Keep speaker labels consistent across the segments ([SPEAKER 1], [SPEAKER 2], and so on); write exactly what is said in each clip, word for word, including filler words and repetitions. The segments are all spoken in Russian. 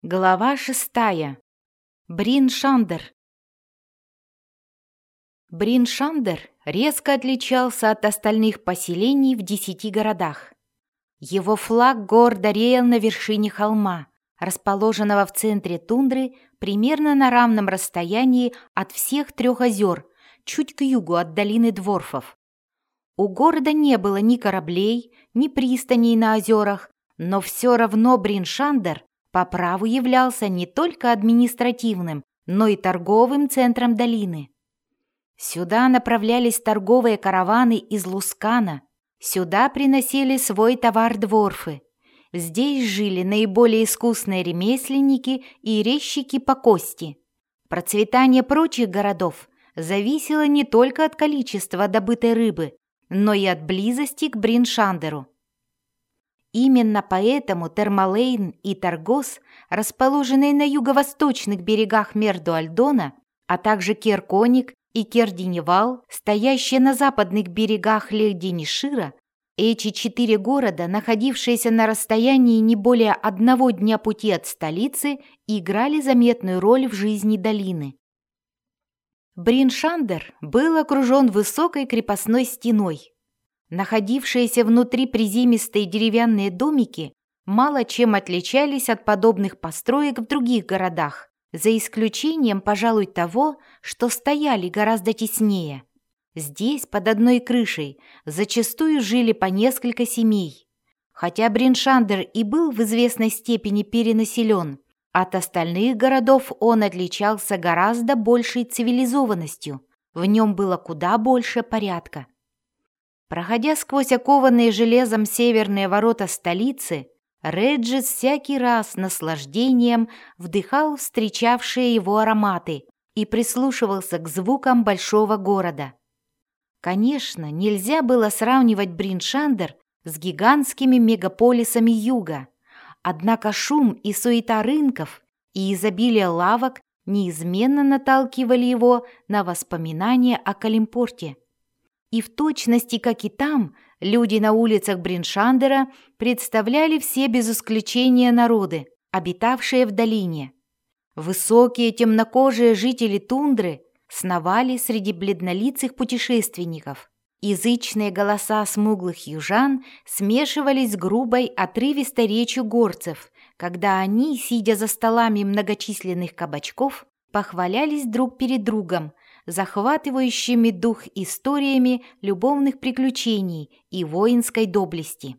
[SPEAKER 1] Глава шестая. Брин-Шандер. Брин-Шандер резко отличался от остальных поселений в десяти городах. Его флаг гордо реял на вершине холма, расположенного в центре тундры, примерно на равном расстоянии от всех трех озер, чуть к югу от долины Дворфов. У города не было ни кораблей, ни пристаней на озерах, но все равно Брин-Шандер по праву являлся не только административным, но и торговым центром долины. Сюда направлялись торговые караваны из Лускана, сюда приносили свой товар дворфы. Здесь жили наиболее искусные ремесленники и резчики по кости. Процветание прочих городов зависело не только от количества добытой рыбы, но и от близости к Брин-Шандеру. Именно поэтому Термалейн и Таргос, расположенные на юго-восточных берегах Мерду-Альдона, а также Керконик и Кердиневал, стоящие на западных берегах Лехдинишира, эти четыре города, находившиеся на расстоянии не более одного дня пути от столицы, играли заметную роль в жизни долины. Брин-Шандер был окружен высокой крепостной стеной. Находившиеся внутри приземистые деревянные домики мало чем отличались от подобных построек в других городах, за исключением, пожалуй, того, что стояли гораздо теснее. Здесь, под одной крышей, зачастую жили по несколько семей. Хотя Брин-Шандер и был в известной степени перенаселен, от остальных городов он отличался гораздо большей цивилизованностью, в нем было куда больше порядка. Проходя сквозь окованные железом северные ворота столицы, Реджис всякий раз с наслаждением вдыхал встречавшие его ароматы и прислушивался к звукам большого города. Конечно, нельзя было сравнивать Брин-Шандер с гигантскими мегаполисами юга, однако шум и суета рынков и изобилие лавок неизменно наталкивали его на воспоминания о Калимпорте. И в точности, как и там, люди на улицах Брин-Шандера представляли все без исключения народы, обитавшие в долине. Высокие темнокожие жители тундры сновали среди бледнолицых путешественников. Язычные голоса смуглых южан смешивались с грубой, отрывистой речью горцев, когда они, сидя за столами многочисленных кабачков, похвалялись друг перед другом, захватывающими дух историями любовных приключений и воинской доблести.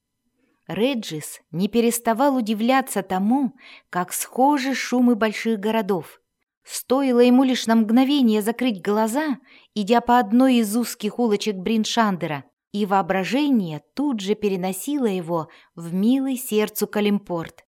[SPEAKER 1] Реджис не переставал удивляться тому, как схожи шумы больших городов. Стоило ему лишь на мгновение закрыть глаза, идя по одной из узких улочек Брин-Шандера, и воображение тут же переносило его в милый сердцу Калимпорт.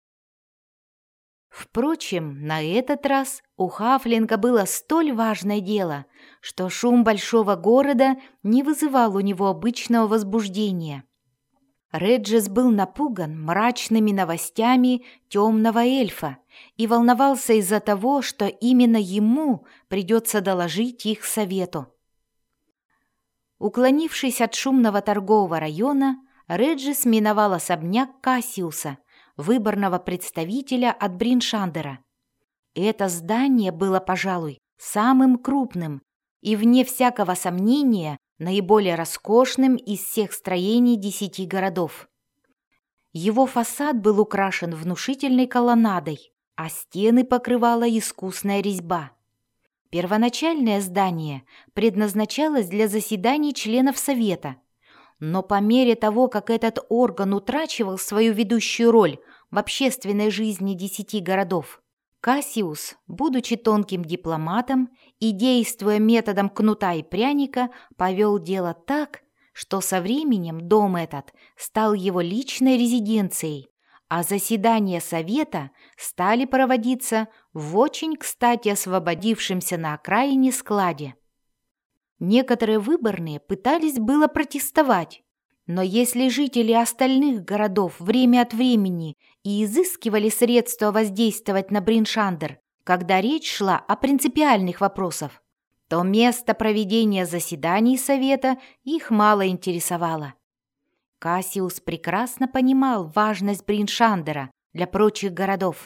[SPEAKER 1] Впрочем, на этот раз у Хафлинга было столь важное дело, что шум большого города не вызывал у него обычного возбуждения. Реджис был напуган мрачными новостями темного эльфа и волновался из-за того, что именно ему придется доложить их совету. Уклонившись от шумного торгового района, Реджис миновал особняк Кассиуса, выборного представителя от Брин-Шандера. Это здание было, пожалуй, самым крупным и, вне всякого сомнения, наиболее роскошным из всех строений десяти городов. Его фасад был украшен внушительной колоннадой, а стены покрывала искусная резьба. Первоначальное здание предназначалось для заседаний членов совета, но по мере того, как этот орган утрачивал свою ведущую роль в общественной жизни десяти городов, Кассиус, будучи тонким дипломатом и действуя методом кнута и пряника, повел дело так, что со временем дом этот стал его личной резиденцией, а заседания совета стали проводиться в очень кстати освободившемся на окраине складе. Некоторые выборные пытались было протестовать, но если жители остальных городов время от времени и изыскивали средства воздействовать на Брин-Шандер, когда речь шла о принципиальных вопросах, то место проведения заседаний совета их мало интересовало. Кассиус прекрасно понимал важность Брин-Шандера для прочих городов,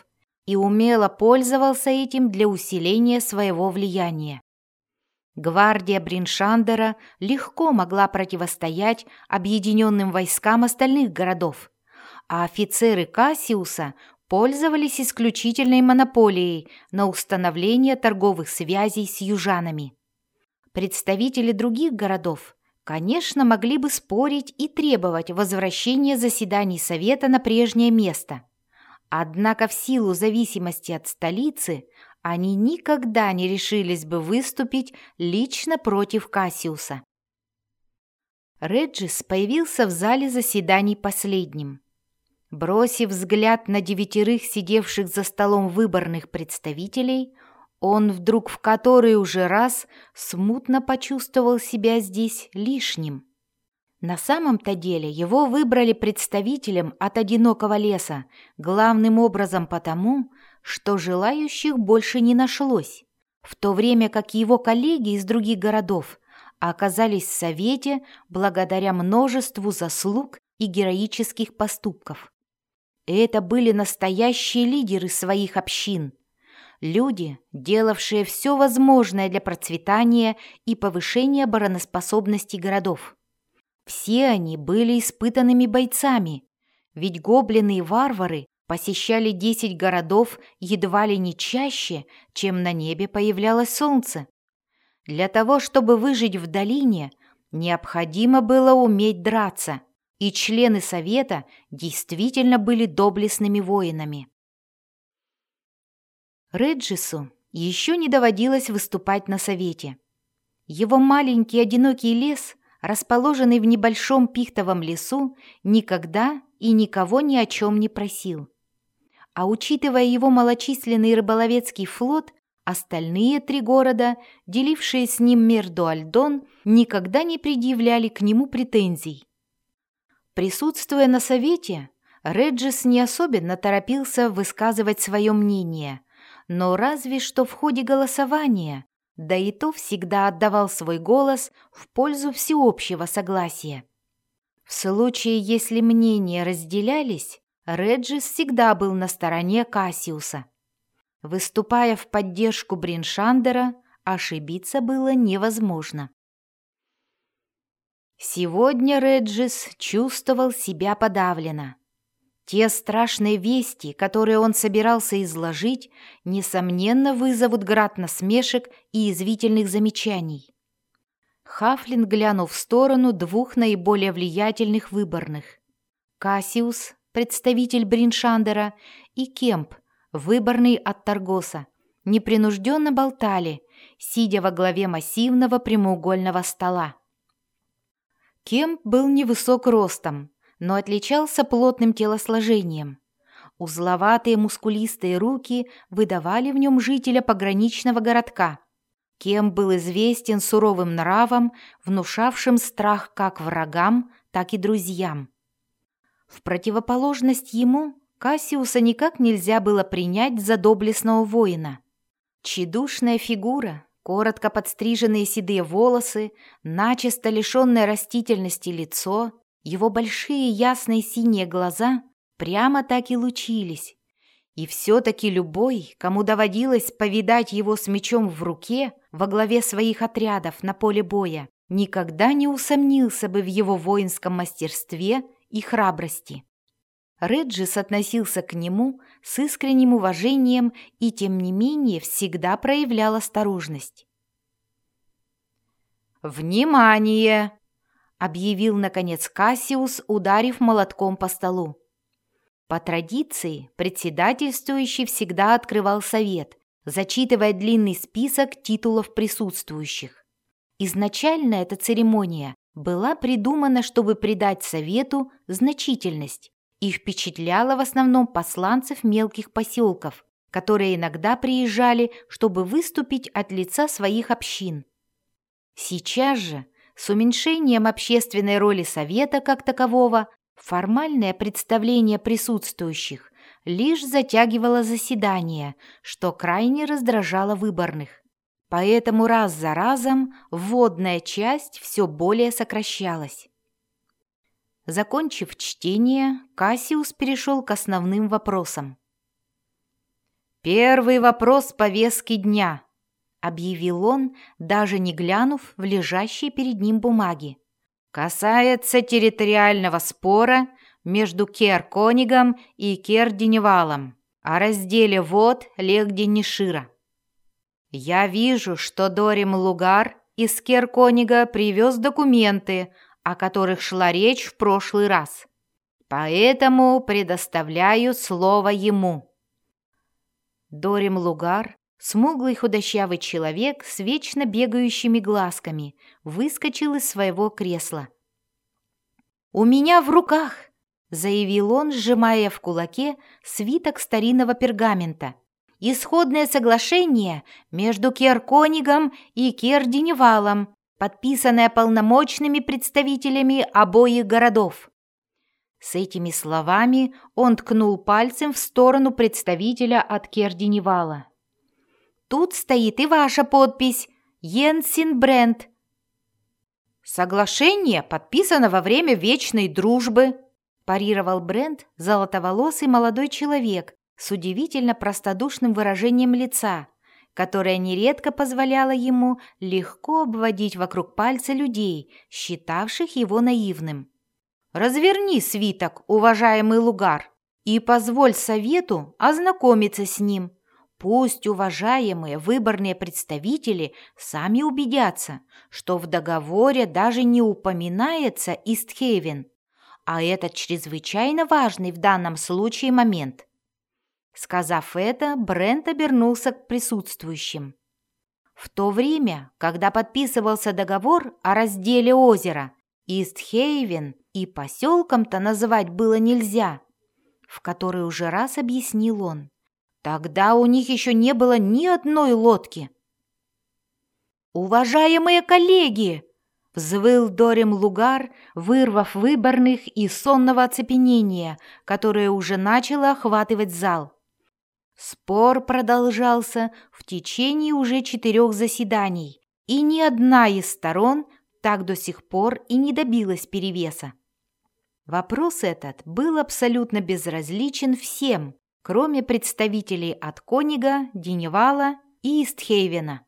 [SPEAKER 1] и умело пользовался этим для усиления своего влияния. Гвардия Бриншандера легко могла противостоять объединенным войскам остальных городов, а офицеры Кассиуса пользовались исключительной монополией на установление торговых связей с южанами. Представители других городов, конечно, могли бы спорить и требовать возвращения заседаний Совета на прежнее место. Однако в силу зависимости от столицы они никогда не решились бы выступить лично против Кассиуса. Реджис появился в зале заседаний последним. Бросив взгляд на девятерых сидевших за столом выборных представителей, он вдруг в который уже раз смутно почувствовал себя здесь лишним. На самом-то деле его выбрали представителем от одинокого леса, главным образом потому, что желающих больше не нашлось, в то время как его коллеги из других городов оказались в Совете благодаря множеству заслуг и героических поступков. Это были настоящие лидеры своих общин, люди, делавшие все возможное для процветания и повышения обороноспособности городов. Все они были испытанными бойцами, ведь гоблины и варвары посещали десять городов едва ли не чаще, чем на небе появлялось солнце. Для того, чтобы выжить в долине, необходимо было уметь драться, и члены Совета действительно были доблестными воинами. Реджису еще не доводилось выступать на Совете. Его маленький одинокий лес, расположенный в небольшом пихтовом лесу, никогда и никого ни о чем не просил. А учитывая его малочисленный рыболовецкий флот, остальные три города, делившие с ним Мердо-Альдон, никогда не предъявляли к нему претензий. Присутствуя на Совете, Реджис не особенно торопился высказывать свое мнение, но разве что в ходе голосования, да и то всегда отдавал свой голос в пользу всеобщего согласия. В случае, если мнения разделялись, Реджис всегда был на стороне Кассиуса. Выступая в поддержку Бриншандера, ошибиться было невозможно. Сегодня Реджис чувствовал себя подавленно. Те страшные вести, которые он собирался изложить, несомненно вызовут град насмешек и извительных замечаний. Хафлин глянул в сторону двух наиболее влиятельных выборных. Кассиус, представитель Бриншандера, и Кемп, выборный от Таргоса, непринужденно болтали, сидя во главе массивного прямоугольного стола. Кемп был невысок ростом, но отличался плотным телосложением. Узловатые мускулистые руки выдавали в нем жителя пограничного городка. Кемп был известен суровым нравом, внушавшим страх как врагам, так и друзьям. В противоположность ему Кассиуса никак нельзя было принять за доблестного воина. Тщедушная фигура, коротко подстриженные седые волосы, начисто лишенное растительности лицо, его большие ясные синие глаза прямо так и лучились. И все-таки любой, кому доводилось повидать его с мечом в руке во главе своих отрядов на поле боя, никогда не усомнился бы в его воинском мастерстве и храбрости. Реджис относился к нему с искренним уважением и, тем не менее, всегда проявлял осторожность. «Внимание!» — объявил, наконец, Кассиус, ударив молотком по столу. По традиции, председательствующий всегда открывал совет, зачитывая длинный список титулов присутствующих. Изначально эта церемония была придумана, чтобы придать совету значительность, и впечатляла в основном посланцев мелких поселков, которые иногда приезжали, чтобы выступить от лица своих общин. Сейчас же, с уменьшением общественной роли совета как такового, формальное представление присутствующих лишь затягивало заседание, что крайне раздражало выборных. Поэтому раз за разом вводная часть все более сокращалась. Закончив чтение, Кассиус перешел к основным вопросам. «Первый вопрос повестки дня», — объявил он, даже не глянув в лежащие перед ним бумаги. «Касается территориального спора между Кер-Конигом и Кер-Деневалом о разделе вод Лег-Денишира. Я вижу, что Дорим Лугар из Кер-Конига привез документы, о которых шла речь в прошлый раз. Поэтому предоставляю слово ему». Дорим Лугар, смуглый худощавый человек с вечно бегающими глазками, выскочил из своего кресла. «У меня в руках», — заявил он, сжимая в кулаке свиток старинного пергамента, «исходное соглашение между Кер-Конигом и Кер-Деневалом, подписанное полномочными представителями обоих городов». С этими словами он ткнул пальцем в сторону представителя от Кер-Деневала. «Тут стоит и ваша подпись, Йенсен Брент». «Соглашение подписано во время вечной дружбы», парировал Брент, золотоволосый молодой человек с удивительно простодушным выражением лица, которое нередко позволяло ему легко обводить вокруг пальца людей, считавших его наивным. «Разверни свиток, уважаемый Лугар, и позволь совету ознакомиться с ним. Пусть уважаемые выборные представители сами убедятся, что в договоре даже не упоминается Истхейвен, а этот чрезвычайно важный в данном случае момент». Сказав это, Брент обернулся к присутствующим. В то время, когда подписывался договор о разделе озера, Истхейвен и поселком-то называть было нельзя, в который уже раз объяснил он. Тогда у них еще не было ни одной лодки. «Уважаемые коллеги!» — взвыл Дорим Лугар, вырвав выборных из сонного оцепенения, которое уже начало охватывать зал. Спор продолжался в течение уже четырех заседаний, и ни одна из сторон так до сих пор и не добилась перевеса. Вопрос этот был абсолютно безразличен всем, кроме представителей от Конига, Деневала и Истхейвена.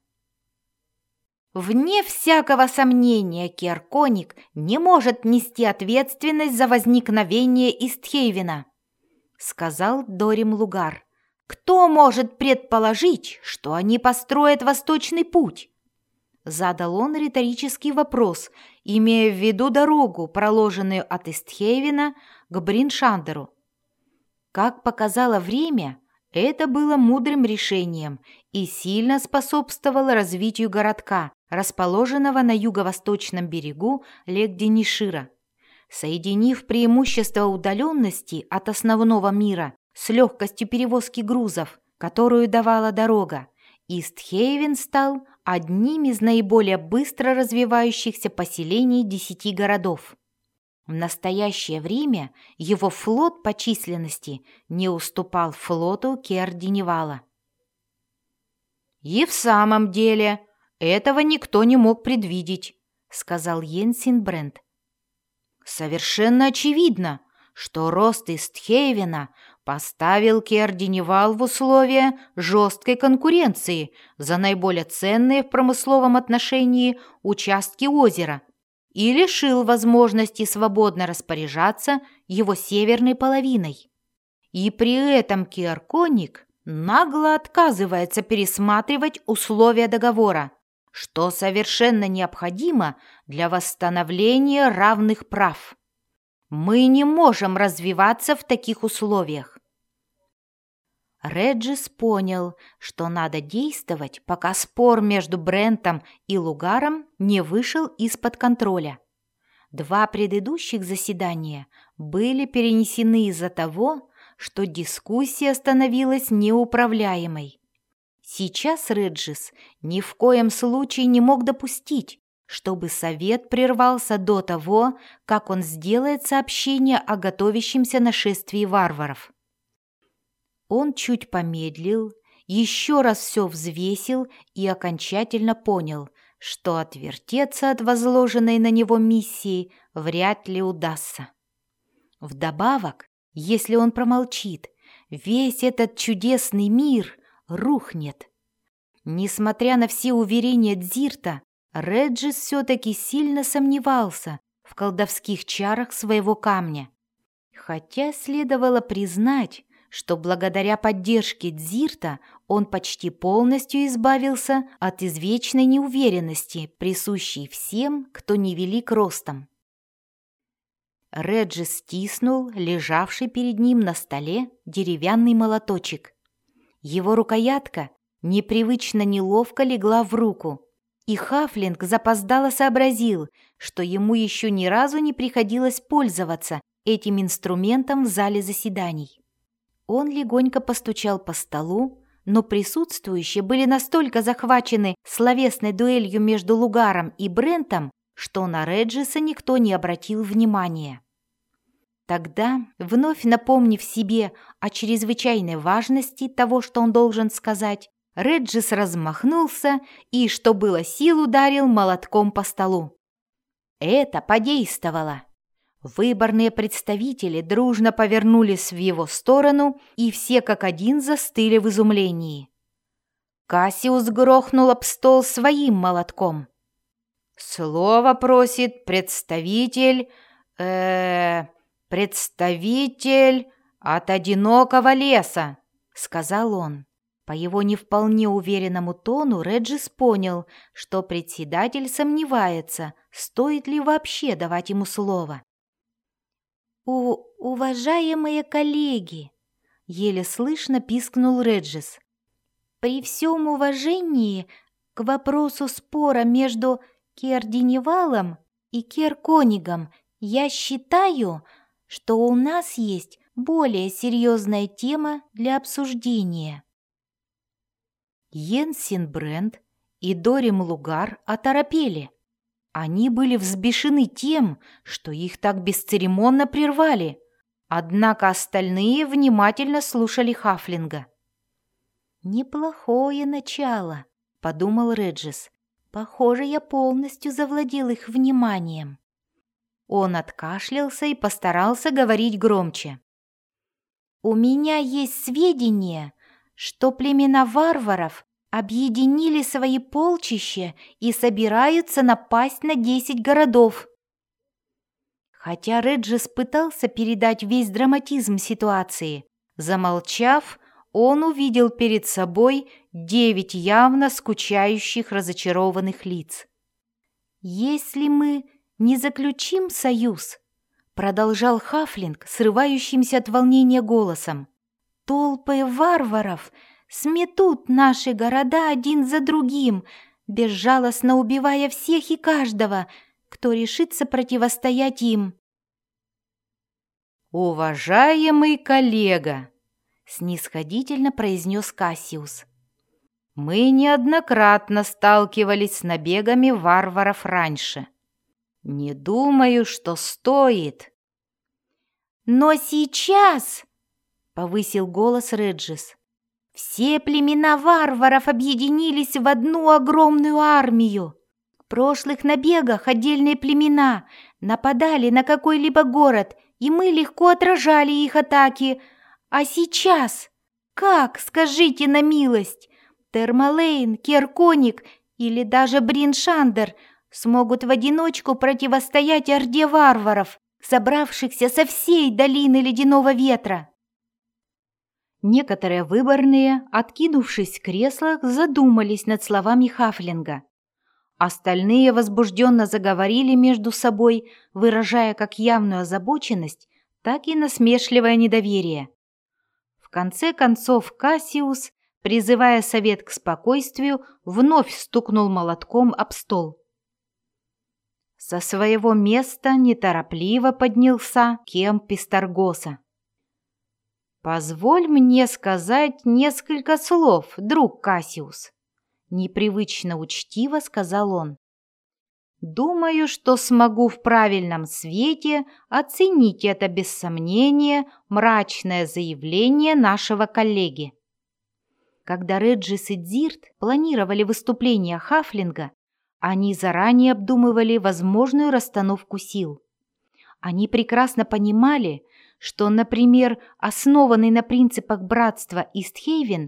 [SPEAKER 1] «Вне всякого сомнения, Кер-Кониг не может нести ответственность за возникновение Истхейвена», сказал Дорим Лугар. «Кто может предположить, что они построят Восточный путь?» Задал он риторический вопрос, имея в виду дорогу, проложенную от Истхейвена к Бриншандеру. Как показало время, это было мудрым решением и сильно способствовало развитию городка, расположенного на юго-восточном берегу Лег-Денишира. Соединив преимущество удаленности от основного мира с легкостью перевозки грузов, которую давала дорога, Истхейвен стал одним из наиболее быстро развивающихся поселений десяти городов. В настоящее время его флот по численности не уступал флоту Кер-Деневала. «И в самом деле этого никто не мог предвидеть», — сказал Йенсен Брент. «Совершенно очевидно, что рост Истхейвена поставил Кер-Деневал в условия жесткой конкуренции за наиболее ценные в промысловом отношении участки озера и лишил возможности свободно распоряжаться его северной половиной. И при этом Кер-Кониг нагло отказывается пересматривать условия договора, что совершенно необходимо для восстановления равных прав. Мы не можем развиваться в таких условиях». Реджис понял, что надо действовать, пока спор между Брентом и Лугаром не вышел из-под контроля. Два предыдущих заседания были перенесены из-за того, что дискуссия становилась неуправляемой. Сейчас Реджис ни в коем случае не мог допустить, чтобы совет прервался до того, как он сделает сообщение о готовящемся нашествии варваров. Он чуть помедлил, еще раз все взвесил и окончательно понял, что отвертеться от возложенной на него миссии вряд ли удастся. Вдобавок, если он промолчит, весь этот чудесный мир рухнет. Несмотря на все уверения Дзирта, Реджис все-таки сильно сомневался в колдовских чарах своего камня. Хотя следовало признать, что благодаря поддержке Дзирта он почти полностью избавился от извечной неуверенности, присущей всем, кто невелик ростом. Реджис стиснул лежавший перед ним на столе деревянный молоточек. Его рукоятка непривычно неловко легла в руку, и Хафлинг запоздало сообразил, что ему еще ни разу не приходилось пользоваться этим инструментом в зале заседаний. Он легонько постучал по столу, но присутствующие были настолько захвачены словесной дуэлью между Лугаром и Брентом, что на Реджиса никто не обратил внимания. Тогда, вновь напомнив себе о чрезвычайной важности того, что он должен сказать, Реджис размахнулся и, что было сил, ударил молотком по столу. Это подействовало. Выборные представители дружно повернулись в его сторону, и все как один застыли в изумлении. Кассиус грохнул об стол своим молотком. «Слово просит представитель... э представитель от одинокого леса», — сказал он. По его не вполне уверенному тону Реджис понял, что председатель сомневается, стоит ли вообще давать ему слово. «У уважаемые коллеги!» — еле слышно пискнул Реджис. «При всем уважении к вопросу спора между Кердиневалом и Керконигом я считаю, что у нас есть более серьезная тема для обсуждения». Йенсен Брент и Дорим Лугар оторопели. Они были взбешены тем, что их так бесцеремонно прервали, однако остальные внимательно слушали Хафлинга. «Неплохое начало», — подумал Реджис. «Похоже, я полностью завладел их вниманием». Он откашлялся и постарался говорить громче. «У меня есть сведения, что племена варваров объединили свои полчища и собираются напасть на десять городов». Хотя Реджис пытался передать весь драматизм ситуации, замолчав, он увидел перед собой девять явно скучающих, разочарованных лиц. «Если мы не заключим союз», — продолжал Хафлинг срывающимся от волнения голосом, «толпы варваров сметут наши города один за другим, безжалостно убивая всех и каждого, кто решится противостоять им». «Уважаемый коллега», — снисходительно произнес Кассиус, «мы неоднократно сталкивались с набегами варваров раньше. Не думаю, что стоит». «Но сейчас», — повысил голос Реджис, «все племена варваров объединились в одну огромную армию. В прошлых набегах отдельные племена нападали на какой-либо город, и мы легко отражали их атаки. А сейчас, как, скажите на милость, Термалейн, Керконик или даже Бриншандер смогут в одиночку противостоять орде варваров, собравшихся со всей долины Ледяного Ветра?» Некоторые выборные, откинувшись в креслах, задумались над словами Хафлинга. Остальные возбужденно заговорили между собой, выражая как явную озабоченность, так и насмешливое недоверие. В конце концов Кассиус, призывая совет к спокойствию, вновь стукнул молотком об стол. Со своего места неторопливо поднялся Кемп Писторгоса. «Позволь мне сказать несколько слов, друг Кассиус», — непривычно учтиво сказал он. «Думаю, что смогу в правильном свете оценить это без сомнения мрачное заявление нашего коллеги». Когда Реджис и Дзирт планировали выступление Хафлинга, они заранее обдумывали возможную расстановку сил. Они прекрасно понимали, что, например, основанный на принципах братства Истхейвен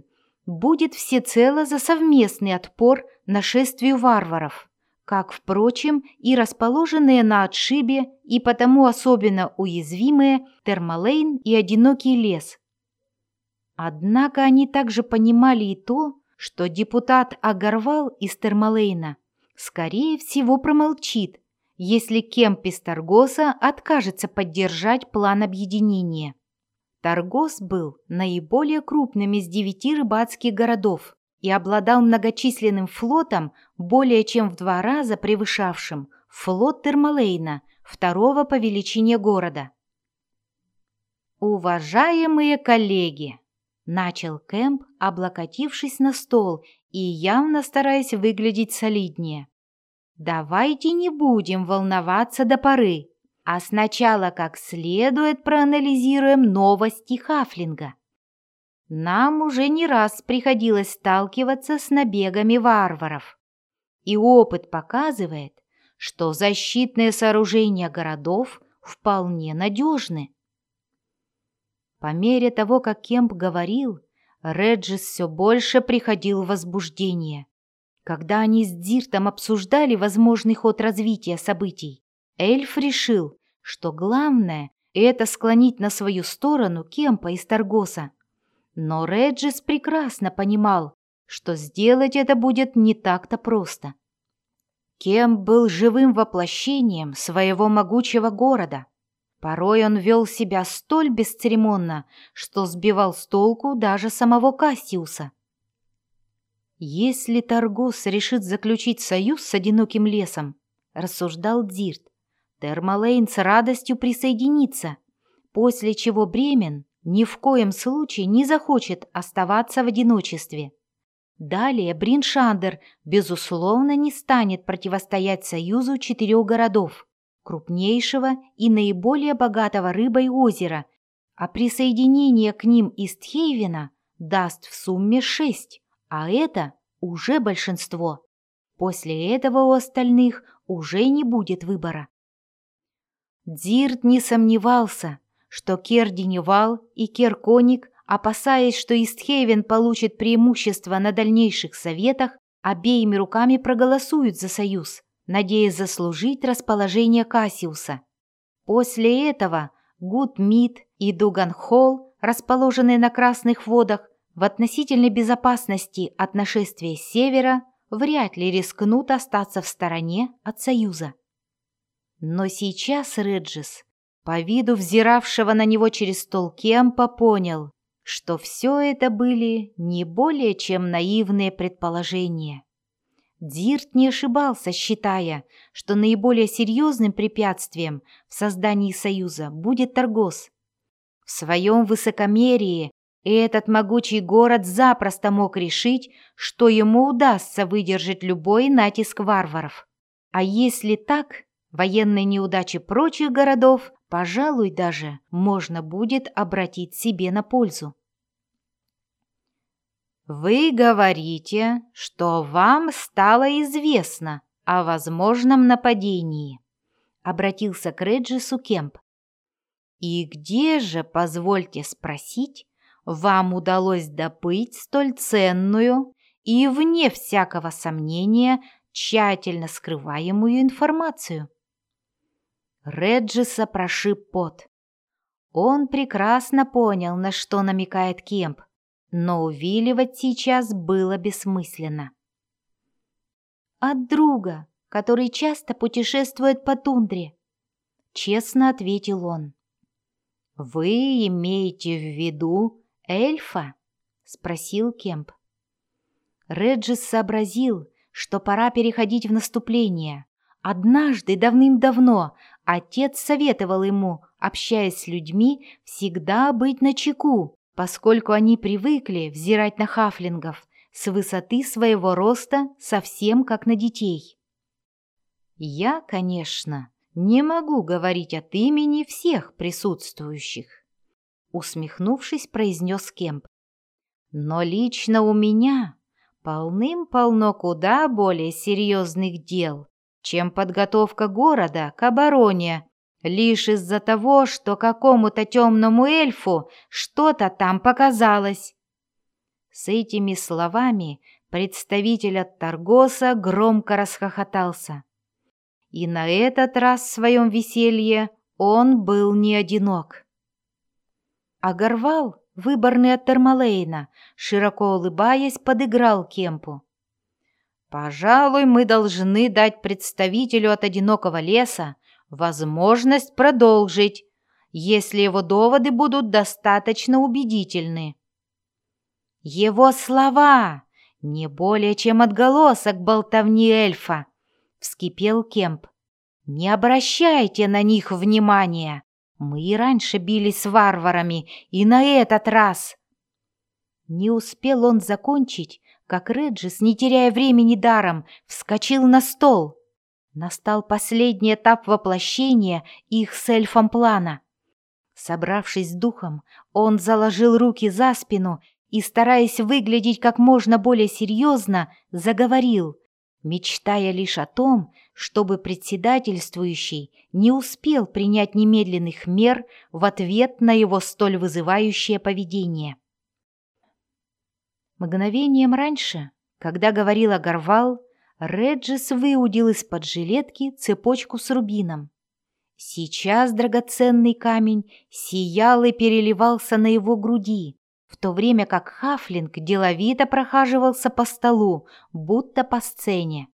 [SPEAKER 1] будет всецело за совместный отпор нашествию варваров, как, впрочем, и расположенные на отшибе и потому особенно уязвимые Термалейн и Одинокий лес. Однако они также понимали и то, что депутат Агарвал из Термалейна скорее всего промолчит, если Кемп из Таргоса откажется поддержать план объединения. Таргос был наиболее крупным из девяти рыбацких городов и обладал многочисленным флотом, более чем в два раза превышавшим флот Термалейна, второго по величине города. «Уважаемые коллеги!» — начал Кэмп, облокотившись на стол и явно стараясь выглядеть солиднее. «Давайте не будем волноваться до поры, а сначала как следует проанализируем новости Хафлинга. Нам уже не раз приходилось сталкиваться с набегами варваров, и опыт показывает, что защитные сооружения городов вполне надежны». По мере того, как Кемп говорил, Реджис все больше приходил в возбуждение. Когда они с Диртом обсуждали возможный ход развития событий, эльф решил, что главное – это склонить на свою сторону Кемпа из Таргоса. Но Реджис прекрасно понимал, что сделать это будет не так-то просто. Кемп был живым воплощением своего могучего города. Порой он вел себя столь бесцеремонно, что сбивал с толку даже самого Кассиуса. «Если Таргос решит заключить союз с Одиноким лесом, — рассуждал Дирт, — Термалейн с радостью присоединится, после чего Бремен ни в коем случае не захочет оставаться в одиночестве. Далее Бриншандер, безусловно, не станет противостоять союзу четырех городов, крупнейшего и наиболее богатого рыбой озера, а присоединение к ним Истхейвена даст в сумме шесть, а это уже большинство. После этого у остальных уже не будет выбора». Дирт не сомневался, что Кердиневал и Керконик, опасаясь, что Истхейвен получит преимущество на дальнейших советах, обеими руками проголосуют за союз, надеясь заслужить расположение Кассиуса. После этого Гудмит и Дуганхолл, расположенные на Красных водах, в относительной безопасности от нашествия с севера, вряд ли рискнут остаться в стороне от союза. Но сейчас Реджис, по виду взиравшего на него через стол Кемпа, понял, что все это были не более чем наивные предположения. Дирт не ошибался, считая, что наиболее серьезным препятствием в создании союза будет Таргос. В своем высокомерии этот могучий город запросто мог решить, что ему удастся выдержать любой натиск варваров. А если так, военные неудачи прочих городов, пожалуй, даже можно будет обратить себе на пользу. «Вы говорите, что вам стало известно о возможном нападении», — обратился к Реджису Кемп. «И где же, позвольте спросить, вам удалось добыть столь ценную и, вне всякого сомнения, тщательно скрываемую информацию?» Реджиса прошиб пот. Он прекрасно понял, на что намекает Кемп, но увиливать сейчас было бессмысленно. «От друга, который часто путешествует по тундре», — честно ответил он. «Вы имеете в виду эльфа?» — спросил Кемп. Реджис сообразил, что пора переходить в наступление. Однажды, давным-давно, отец советовал ему, общаясь с людьми, всегда быть начеку, поскольку они привыкли взирать на хафлингов с высоты своего роста совсем как на детей. «Я, конечно, не могу говорить от имени всех присутствующих», — усмехнувшись, произнес Кемп. «Но лично у меня полным-полно куда более серьезных дел, чем подготовка города к обороне, лишь из-за того, что какому-то темному эльфу что-то там показалось». С этими словами представитель от Таргоса громко расхохотался. И на этот раз в своем веселье он был не одинок. Агарвал, выборный от Термалейна, широко улыбаясь, подыграл Кемпу. «Пожалуй, мы должны дать представителю от одинокого леса возможность продолжить, если его доводы будут достаточно убедительны». «Его слова не более чем отголосок болтовни эльфа», — вскипел Кемп. «Не обращайте на них внимания. Мы и раньше бились с варварами, и на этот раз...» Не успел он закончить, как Реджис, не теряя времени даром, вскочил на стол. Настал последний этап воплощения их с эльфом плана. Собравшись с духом, он заложил руки за спину и, стараясь выглядеть как можно более серьезно, заговорил, мечтая лишь о том, чтобы председательствующий не успел принять немедленных мер в ответ на его столь вызывающее поведение. Мгновением раньше, когда говорил Агарвал, Реджис выудил из-под жилетки цепочку с рубином. Сейчас драгоценный камень сиял и переливался на его груди, в то время как Хафлинг деловито прохаживался по столу, будто по сцене.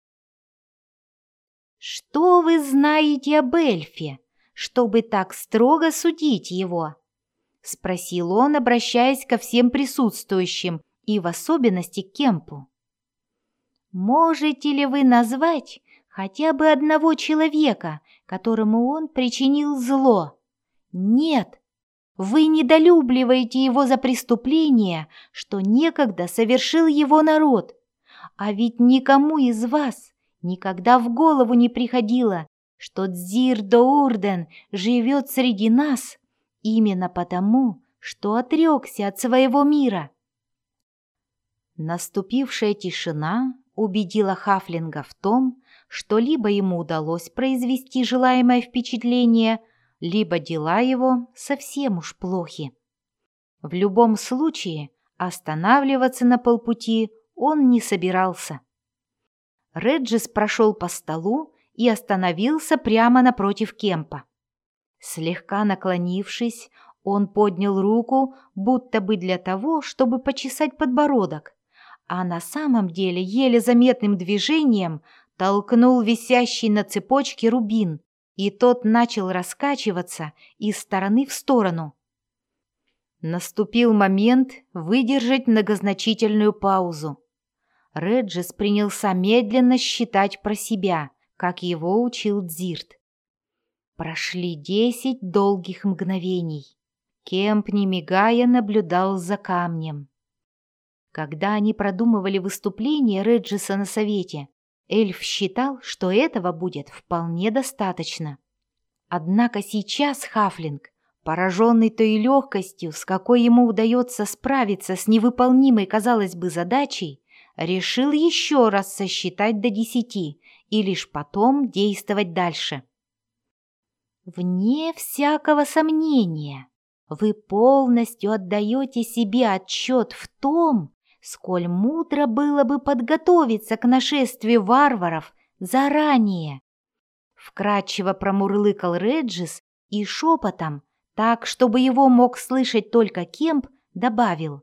[SPEAKER 1] «Что вы знаете об эльфе, чтобы так строго судить его?» — спросил он, обращаясь ко всем присутствующим, и в особенности к Кемпу. «Можете ли вы назвать хотя бы одного человека, которому он причинил зло? Нет, вы недолюбливаете его за преступление, что некогда совершил его народ, а ведь никому из вас никогда в голову не приходило, что Дзир-Доурден живет среди нас именно потому, что отрекся от своего мира». Наступившая тишина убедила Хафлинга в том, что либо ему удалось произвести желаемое впечатление, либо дела его совсем уж плохи. В любом случае останавливаться на полпути он не собирался. Реджис прошел по столу и остановился прямо напротив Кемпа. Слегка наклонившись, он поднял руку, будто бы для того, чтобы почесать подбородок, а на самом деле еле заметным движением толкнул висящий на цепочке рубин, и тот начал раскачиваться из стороны в сторону. Наступил момент выдержать многозначительную паузу. Реджис принялся медленно считать про себя, как его учил Дзирт. Прошли десять долгих мгновений. Кемп, не мигая, наблюдал за камнем. Когда они продумывали выступление Реджиса на совете, эльф считал, что этого будет вполне достаточно. Однако сейчас Хафлинг, пораженный той легкостью, с какой ему удается справиться с невыполнимой, казалось бы, задачей, решил еще раз сосчитать до десяти и лишь потом действовать дальше. «Вне всякого сомнения, вы полностью отдаете себе отчет в том, сколь мудро было бы подготовиться к нашествию варваров заранее», — вкратчиво промурлыкал Реджис и шепотом, так, чтобы его мог слышать только Кемп, добавил: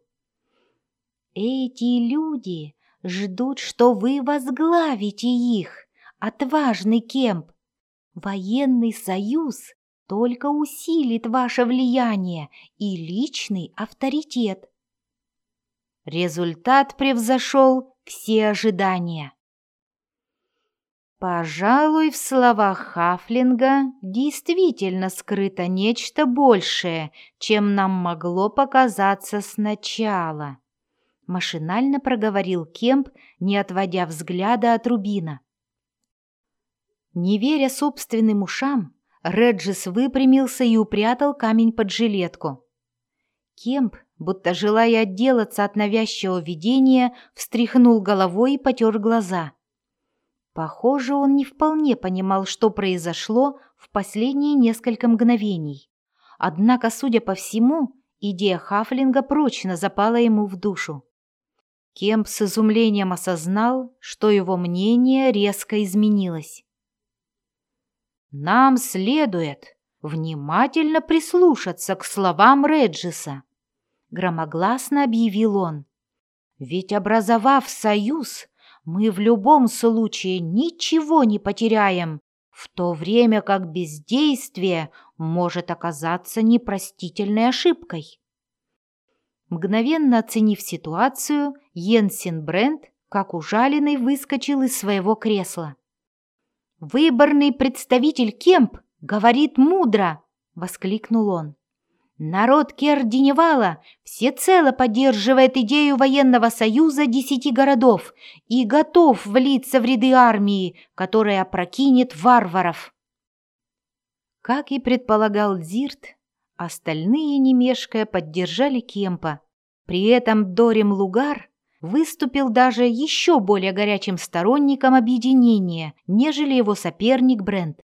[SPEAKER 1] «Эти люди ждут, что вы возглавите их, отважный Кемп. Военный союз только усилит ваше влияние и личный авторитет». Результат превзошел все ожидания. Пожалуй, в словах Хафлинга действительно скрыто нечто большее, чем нам могло показаться сначала, машинально проговорил Кемп, не отводя взгляда от рубина. Не веря собственным ушам, Реджис выпрямился и упрятал камень под жилетку. Кемп, будто желая отделаться от навязчивого видения, встряхнул головой и потер глаза. Похоже, он не вполне понимал, что произошло в последние несколько мгновений. Однако, судя по всему, идея Хафлинга прочно запала ему в душу. Кемп с изумлением осознал, что его мнение резко изменилось. «Нам следует внимательно прислушаться к словам Реджиса», — громогласно объявил он. «Ведь, образовав союз, мы в любом случае ничего не потеряем, в то время как бездействие может оказаться непростительной ошибкой». Мгновенно оценив ситуацию, Йенсен Брент, как ужаленный, выскочил из своего кресла. «Выборный представитель Кемп говорит мудро!» — воскликнул он. «Народ Кердиневала всецело поддерживает идею военного союза десяти городов и готов влиться в ряды армии, которая опрокинет варваров». Как и предполагал Дзирт, остальные, не мешкая, поддержали Кемпа. При этом Дорим Лугар выступил даже еще более горячим сторонником объединения, нежели его соперник Брент.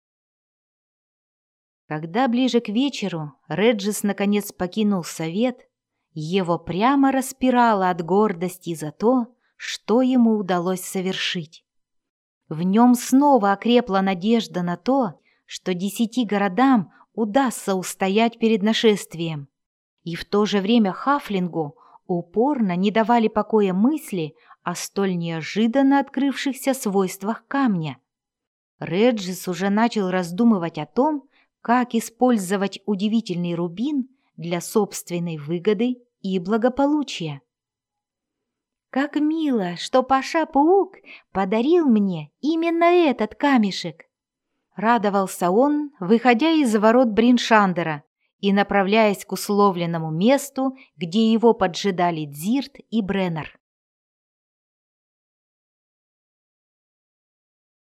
[SPEAKER 1] Когда ближе к вечеру Реджис наконец покинул совет, его прямо распирало от гордости за то, что ему удалось совершить. В нем снова окрепла надежда на то, что десяти городам удастся устоять перед нашествием. И в то же время Хафлингу упорно не давали покоя мысли о столь неожиданно открывшихся свойствах камня. Реджис уже начал раздумывать о том, как использовать удивительный рубин для собственной выгоды и благополучия. «Как мило, что Паша-паук подарил мне именно этот камешек!» Радовался он, выходя из ворот Бриншандера и направляясь к условленному месту, где его поджидали Дзирт и Бреннер.